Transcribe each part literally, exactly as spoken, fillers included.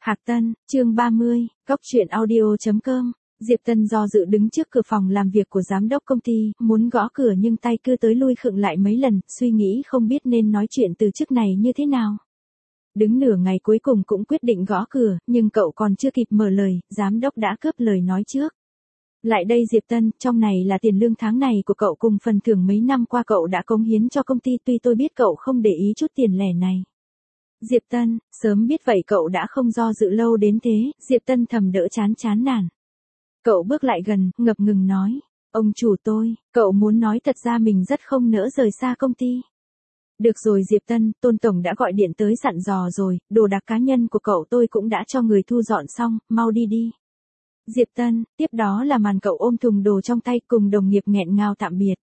Hạc Tân, chương ba mươi, Cóc truyện audio chấm com. Diệp Tân do dự đứng trước cửa phòng làm việc của giám đốc công ty, muốn gõ cửa nhưng tay cứ tới lui khựng lại mấy lần, suy nghĩ không biết nên nói chuyện từ chức này như thế nào. Đứng nửa ngày cuối cùng cũng quyết định gõ cửa, nhưng cậu còn chưa kịp mở lời, giám đốc đã cướp lời nói trước. Lại đây Diệp Tân, trong này là tiền lương tháng này của cậu cùng phần thưởng mấy năm qua cậu đã cống hiến cho công ty, tuy tôi biết cậu không để ý chút tiền lẻ này. Diệp Tân, sớm biết vậy cậu đã không do dự lâu đến thế, Diệp Tân thầm đỡ chán chán nản. Cậu bước lại gần, ngập ngừng nói, ông chủ tôi, cậu muốn nói thật ra mình rất không nỡ rời xa công ty. Được rồi Diệp Tân, Tôn Tổng đã gọi điện tới dặn dò rồi, đồ đạc cá nhân của cậu tôi cũng đã cho người thu dọn xong, mau đi đi. Diệp Tân, tiếp đó là màn cậu ôm thùng đồ trong tay cùng đồng nghiệp nghẹn ngào tạm biệt.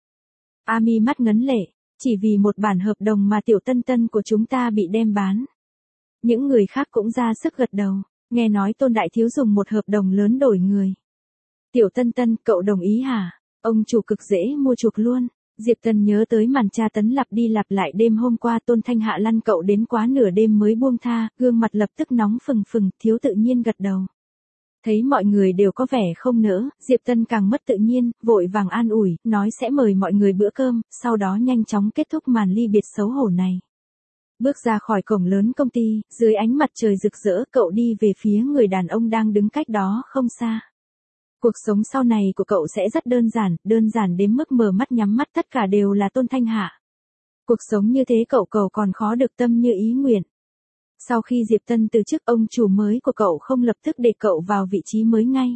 Ami mắt ngấn lệ, chỉ vì một bản hợp đồng mà tiểu Tân Tân của chúng ta bị đem bán. Những người khác cũng ra sức gật đầu, nghe nói Tôn Đại Thiếu dùng một hợp đồng lớn đổi người. Tiểu Tân Tân, cậu đồng ý hả? Ông chủ cực dễ mua chuộc luôn. Diệp Tân nhớ tới màn tra tấn lặp đi lặp lại đêm hôm qua, Tôn Thanh Hạ lăn cậu đến quá nửa đêm mới buông tha, gương mặt lập tức nóng phừng phừng, thiếu tự nhiên gật đầu. Thấy mọi người đều có vẻ không nỡ, Diệp Tân càng mất tự nhiên, vội vàng an ủi, nói sẽ mời mọi người bữa cơm, sau đó nhanh chóng kết thúc màn ly biệt xấu hổ này. Bước ra khỏi cổng lớn công ty, dưới ánh mặt trời rực rỡ, cậu đi về phía người đàn ông đang đứng cách đó không xa. Cuộc sống sau này của cậu sẽ rất đơn giản, đơn giản đến mức mở mắt nhắm mắt tất cả đều là Tôn Thanh Hạ. Cuộc sống như thế cậu cầu còn khó được tâm như ý nguyện. Sau khi Diệp Tân từ chức, ông chủ mới của cậu không lập tức để cậu vào vị trí mới ngay.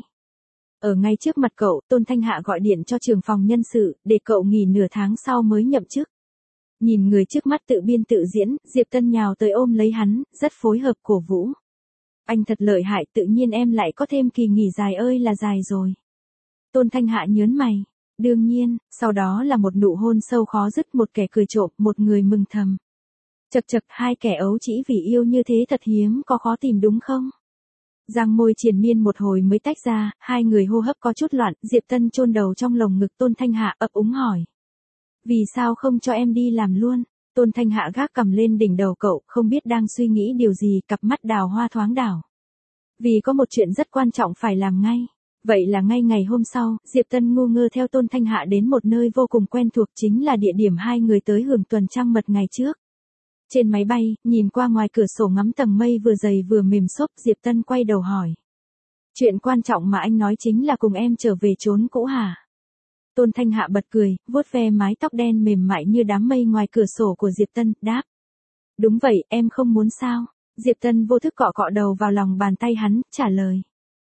Ở ngay trước mặt cậu, Tôn Thanh Hạ gọi điện cho trưởng phòng nhân sự, để cậu nghỉ nửa tháng sau mới nhậm chức. Nhìn người trước mắt tự biên tự diễn, Diệp Tân nhào tới ôm lấy hắn, rất phối hợp cổ vũ. Anh thật lợi hại, tự nhiên em lại có thêm kỳ nghỉ dài ơi là dài rồi. Tôn Thanh Hạ nhớn mày. Đương nhiên, sau đó là một nụ hôn sâu khó dứt, một kẻ cười trộm, một người mừng thầm. Chật chật, hai kẻ ấu trĩ vì yêu như thế thật hiếm có khó tìm đúng không? Răng môi triền miên một hồi mới tách ra, hai người hô hấp có chút loạn, Diệp Tân chôn đầu trong lồng ngực Tôn Thanh Hạ ấp úng hỏi. Vì sao không cho em đi làm luôn? Tôn Thanh Hạ gác cầm lên đỉnh đầu cậu, không biết đang suy nghĩ điều gì, cặp mắt đào hoa thoáng đảo. Vì có một chuyện rất quan trọng phải làm ngay. Vậy là ngay ngày hôm sau, Diệp Tân ngu ngơ theo Tôn Thanh Hạ đến một nơi vô cùng quen thuộc, chính là địa điểm hai người tới hưởng tuần trăng mật ngày trước. Trên máy bay, nhìn qua ngoài cửa sổ ngắm tầng mây vừa dày vừa mềm xốp, Diệp Tân quay đầu hỏi. Chuyện quan trọng mà anh nói chính là cùng em trở về chốn cũ hả? Tôn Thanh Hạ bật cười, vuốt ve mái tóc đen mềm mại như đám mây ngoài cửa sổ của Diệp Tân, đáp. Đúng vậy, em không muốn sao? Diệp Tân vô thức cọ cọ đầu vào lòng bàn tay hắn, trả lời.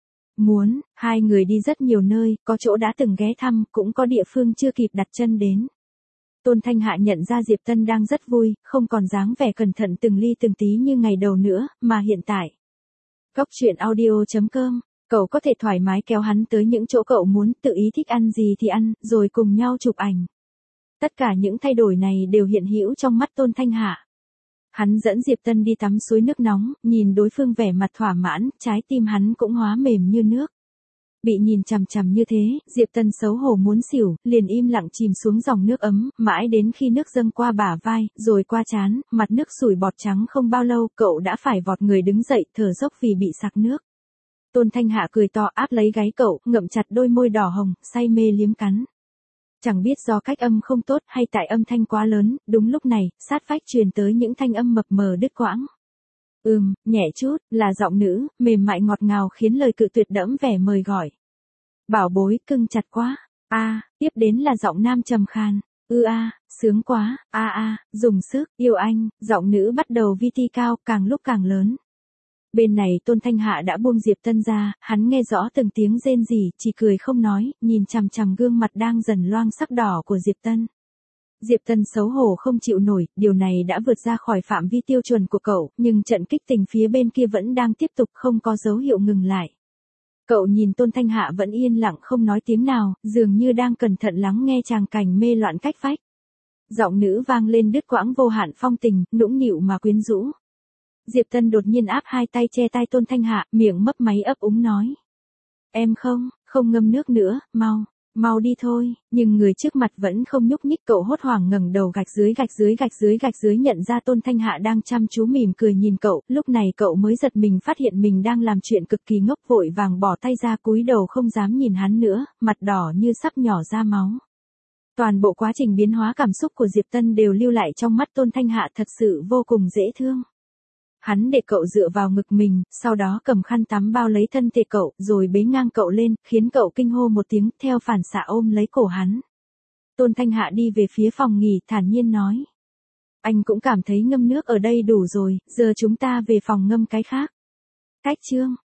Muốn, hai người đi rất nhiều nơi, có chỗ đã từng ghé thăm, cũng có địa phương chưa kịp đặt chân đến. Tôn Thanh Hạ nhận ra Diệp Tân đang rất vui, không còn dáng vẻ cẩn thận từng ly từng tí như ngày đầu nữa, mà hiện tại. Cóc truyện audio chấm com, cậu có thể thoải mái kéo hắn tới những chỗ cậu muốn, tự ý thích ăn gì thì ăn, rồi cùng nhau chụp ảnh. Tất cả những thay đổi này đều hiện hữu trong mắt Tôn Thanh Hạ. Hắn dẫn Diệp Tân đi tắm suối nước nóng, nhìn đối phương vẻ mặt thỏa mãn, trái tim hắn cũng hóa mềm như nước. Bị nhìn chằm chằm như thế, Diệp Tân xấu hổ muốn xỉu, liền im lặng chìm xuống dòng nước ấm, mãi đến khi nước dâng qua bả vai, rồi qua trán, mặt nước sủi bọt trắng không bao lâu, cậu đã phải vọt người đứng dậy, thở dốc vì bị sặc nước. Tôn Thanh Hạ cười to áp lấy gáy cậu, ngậm chặt đôi môi đỏ hồng, say mê liếm cắn. Chẳng biết do cách âm không tốt hay tại âm thanh quá lớn, đúng lúc này, sát vách truyền tới những thanh âm mập mờ đứt quãng. Ừm, nhẹ chút, là giọng nữ, mềm mại ngọt ngào khiến lời cự tuyệt đẫm vẻ mời gọi. Bảo bối, cưng chặt quá. A, à, tiếp đến là giọng nam trầm khan. Ư a, à, sướng quá. A a, à, dùng sức, yêu anh. Giọng nữ bắt đầu vi ti cao, càng lúc càng lớn. Bên này Tôn Thanh Hạ đã buông Diệp Tân ra, hắn nghe rõ từng tiếng rên rỉ, chỉ cười không nói, nhìn chằm chằm gương mặt đang dần loang sắc đỏ của Diệp Tân. Diệp Tân xấu hổ không chịu nổi, điều này đã vượt ra khỏi phạm vi tiêu chuẩn của cậu, nhưng trận kích tình phía bên kia vẫn đang tiếp tục, không có dấu hiệu ngừng lại. Cậu nhìn Tôn Thanh Hạ vẫn yên lặng không nói tiếng nào, dường như đang cẩn thận lắng nghe tràng cảnh mê loạn cách vách. Giọng nữ vang lên đứt quãng vô hạn phong tình, nũng nịu mà quyến rũ. Diệp Tân đột nhiên áp hai tay che tai Tôn Thanh Hạ, miệng mấp máy ấp úng nói. Em không, không ngâm nước nữa, mau. Mau đi thôi, nhưng người trước mặt vẫn không nhúc nhích, cậu hốt hoảng ngẩng đầu gạch dưới gạch dưới gạch dưới gạch dưới nhận ra Tôn Thanh Hạ đang chăm chú mỉm cười nhìn cậu, lúc này cậu mới giật mình phát hiện mình đang làm chuyện cực kỳ ngốc, vội vàng bỏ tay ra cúi đầu không dám nhìn hắn nữa, mặt đỏ như sắp nhỏ ra máu. Toàn bộ quá trình biến hóa cảm xúc của Diệp Tân đều lưu lại trong mắt Tôn Thanh Hạ, thật sự vô cùng dễ thương. Hắn để cậu dựa vào ngực mình, sau đó cầm khăn tắm bao lấy thân thể cậu, rồi bế ngang cậu lên, khiến cậu kinh hô một tiếng, theo phản xạ ôm lấy cổ hắn. Tôn Thanh Hạ đi về phía phòng nghỉ, thản nhiên nói. Anh cũng cảm thấy ngâm nước ở đây đủ rồi, giờ chúng ta về phòng ngâm cái khác. Cách chương.